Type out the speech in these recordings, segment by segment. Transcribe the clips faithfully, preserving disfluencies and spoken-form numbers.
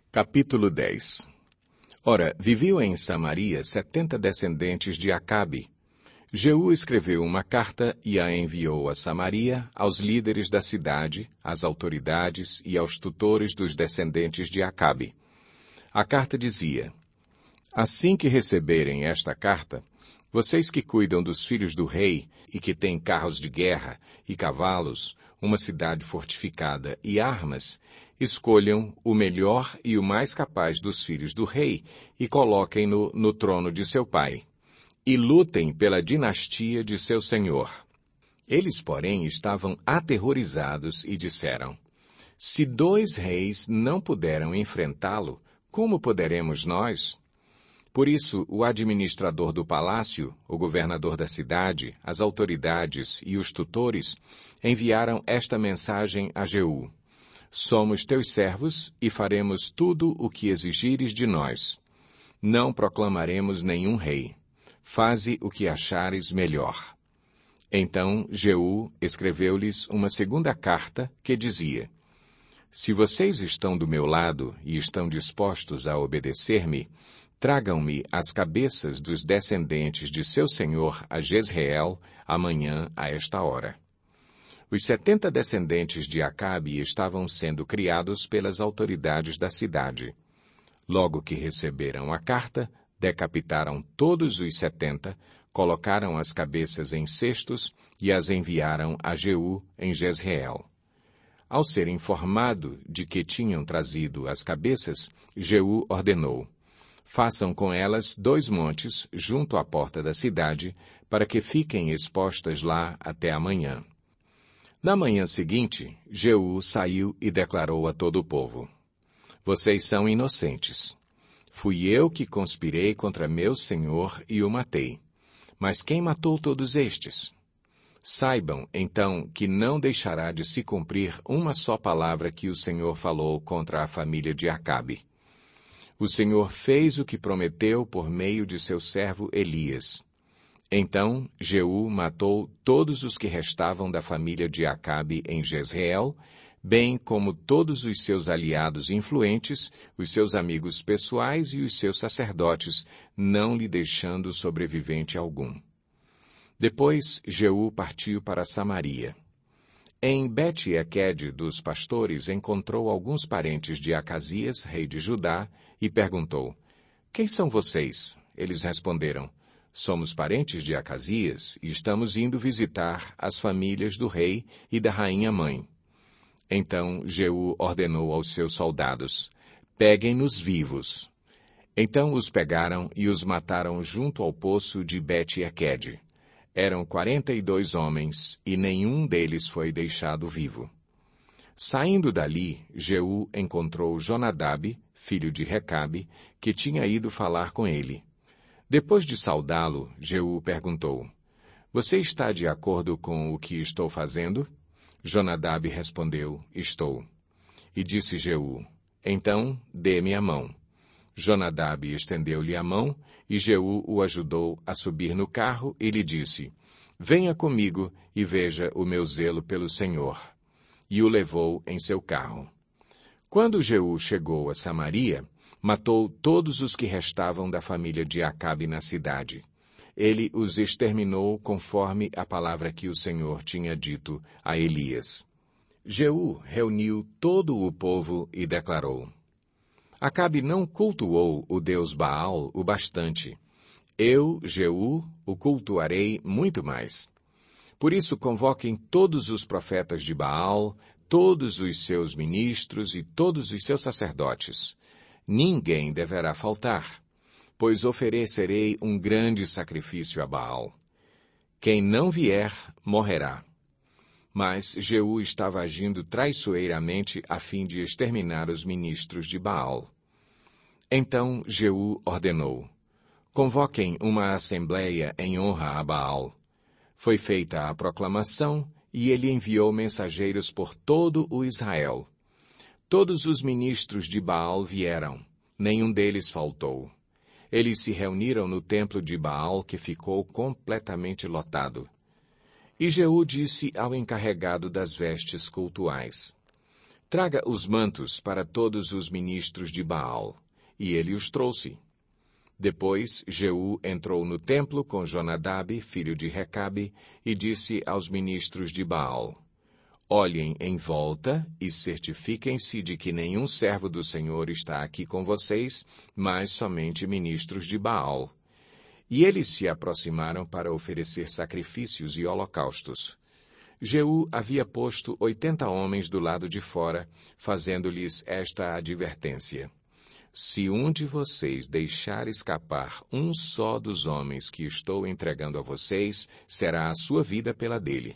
Capítulo dez. Ora, viviam em Samaria setenta descendentes de Acabe. Jeú escreveu uma carta e a enviou a Samaria, aos líderes da cidade, às autoridades e aos tutores dos descendentes de Acabe. A carta dizia: Assim que receberem esta carta, vocês que cuidam dos filhos do rei e que têm carros de guerra e cavalos, uma cidade fortificada e armas, escolham o melhor e o mais capaz dos filhos do rei e coloquem-no no trono de seu pai, e lutem pela dinastia de seu senhor. Eles, porém, estavam aterrorizados e disseram: Se dois reis não puderam enfrentá-lo, como poderemos nós? Por isso, o administrador do palácio, o governador da cidade, as autoridades e os tutores enviaram esta mensagem a Jeú: Somos teus servos e faremos tudo o que exigires de nós. Não proclamaremos nenhum rei. Faze o que achares melhor. Então Jeú escreveu-lhes uma segunda carta que dizia: Se vocês estão do meu lado e estão dispostos a obedecer-me, tragam-me as cabeças dos descendentes de seu senhor a Jezreel, amanhã a esta hora. Os setenta descendentes de Acabe estavam sendo criados pelas autoridades da cidade. Logo que receberam a carta, decapitaram todos os setenta, colocaram as cabeças em cestos e as enviaram a Jeú em Jezreel. Ao ser informado de que tinham trazido as cabeças, Jeú ordenou: Façam com elas dois montes junto à porta da cidade, para que fiquem expostas lá até amanhã. Na manhã seguinte, Jeú saiu e declarou a todo o povo: Vocês são inocentes. Fui eu que conspirei contra meu senhor e o matei. Mas quem matou todos estes? Saibam, então, que não deixará de se cumprir uma só palavra que o Senhor falou contra a família de Acabe. O Senhor fez o que prometeu por meio de seu servo Elias. Então Jeú matou todos os que restavam da família de Acabe em Jezreel, bem como todos os seus aliados influentes, os seus amigos pessoais e os seus sacerdotes, não lhe deixando sobrevivente algum. Depois Jeú partiu para Samaria. Em Bet-Equede dos pastores encontrou alguns parentes de Acasias, rei de Judá, e perguntou: Quem são vocês? Eles responderam: Somos parentes de Acasias e estamos indo visitar as famílias do rei e da rainha mãe. Então Jeú ordenou aos seus soldados: Peguem-nos vivos. Então os pegaram e os mataram junto ao poço de Bet-Equede. Eram quarenta e dois homens, e nenhum deles foi deixado vivo. Saindo dali, Jeú encontrou Jonadab, filho de Recabe, que tinha ido falar com ele. Depois de saudá-lo, Jeú perguntou: Você está de acordo com o que estou fazendo? Jonadab respondeu: Estou. E disse Jeú: Então, dê-me a mão. Jonadab estendeu-lhe a mão, e Jeú o ajudou a subir no carro e lhe disse: Venha comigo e veja o meu zelo pelo Senhor. E o levou em seu carro. Quando Jeú chegou a Samaria, matou todos os que restavam da família de Acabe na cidade. Ele os exterminou conforme a palavra que o Senhor tinha dito a Elias. Jeú reuniu todo o povo e declarou: Acabe não cultuou o deus Baal o bastante. Eu, Jeú, o cultuarei muito mais. Por isso convoquem todos os profetas de Baal, todos os seus ministros e todos os seus sacerdotes. Ninguém deverá faltar, pois oferecerei um grande sacrifício a Baal. Quem não vier, morrerá. Mas Jeú estava agindo traiçoeiramente a fim de exterminar os ministros de Baal. Então Jeú ordenou: Convoquem uma assembleia em honra a Baal. Foi feita a proclamação e ele enviou mensageiros por todo o Israel. Todos os ministros de Baal vieram, nenhum deles faltou. Eles se reuniram no templo de Baal, que ficou completamente lotado. E Jeú disse ao encarregado das vestes cultuais: traga os mantos para todos os ministros de Baal. E ele os trouxe. Depois, Jeú entrou no templo com Jonadab, filho de Recabe, e disse aos ministros de Baal: Olhem em volta e certifiquem-se de que nenhum servo do Senhor está aqui com vocês, mas somente ministros de Baal. E eles se aproximaram para oferecer sacrifícios e holocaustos. Jeú havia posto oitenta homens do lado de fora, fazendo-lhes esta advertência: Se um de vocês deixar escapar um só dos homens que estou entregando a vocês, será a sua vida pela dele.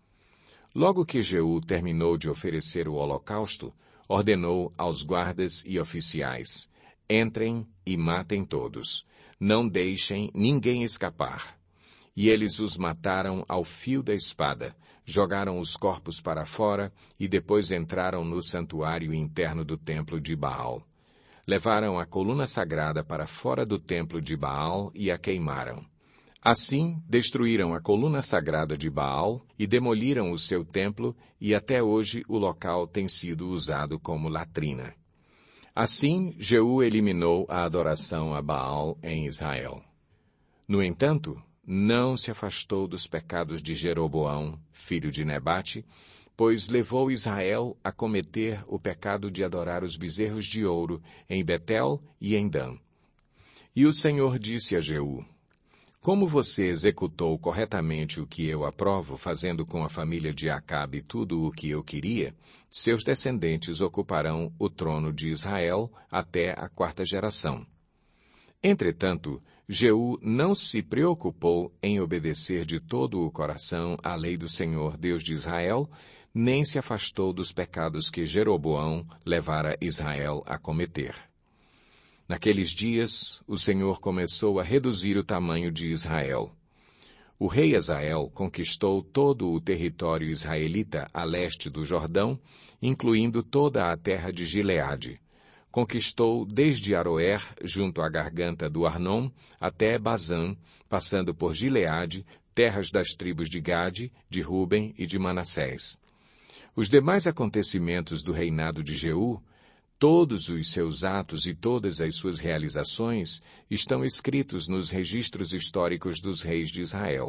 Logo que Jeú terminou de oferecer o holocausto, ordenou aos guardas e oficiais: Entrem e matem todos. Não deixem ninguém escapar. E eles os mataram ao fio da espada, jogaram os corpos para fora e depois entraram no santuário interno do templo de Baal. Levaram a coluna sagrada para fora do templo de Baal e a queimaram. Assim, destruíram a coluna sagrada de Baal e demoliram o seu templo, e até hoje o local tem sido usado como latrina. Assim, Jeú eliminou a adoração a Baal em Israel. No entanto, não se afastou dos pecados de Jeroboão, filho de Nebate, pois levou Israel a cometer o pecado de adorar os bezerros de ouro em Betel e em Dan. E o Senhor disse a Jeú: Como você executou corretamente o que eu aprovo, fazendo com a família de Acabe tudo o que eu queria, seus descendentes ocuparão o trono de Israel até a quarta geração. Entretanto, Jeú não se preocupou em obedecer de todo o coração à lei do Senhor Deus de Israel, nem se afastou dos pecados que Jeroboão levara Israel a cometer. Naqueles dias, o Senhor começou a reduzir o tamanho de Israel. O rei Hazael conquistou todo o território israelita a leste do Jordão, incluindo toda a terra de Gileade. Conquistou desde Aroer, junto à garganta do Arnon, até Bazã, passando por Gileade, terras das tribos de Gade, de Ruben e de Manassés. Os demais acontecimentos do reinado de Jeú, todos os seus atos e todas as suas realizações, estão escritos nos registros históricos dos reis de Israel.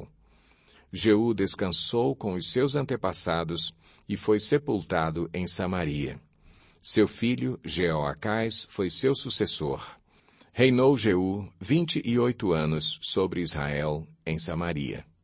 Jeú descansou com os seus antepassados e foi sepultado em Samaria. Seu filho, Jeoacás, foi seu sucessor. Reinou Jeú vinte e oito anos sobre Israel em Samaria.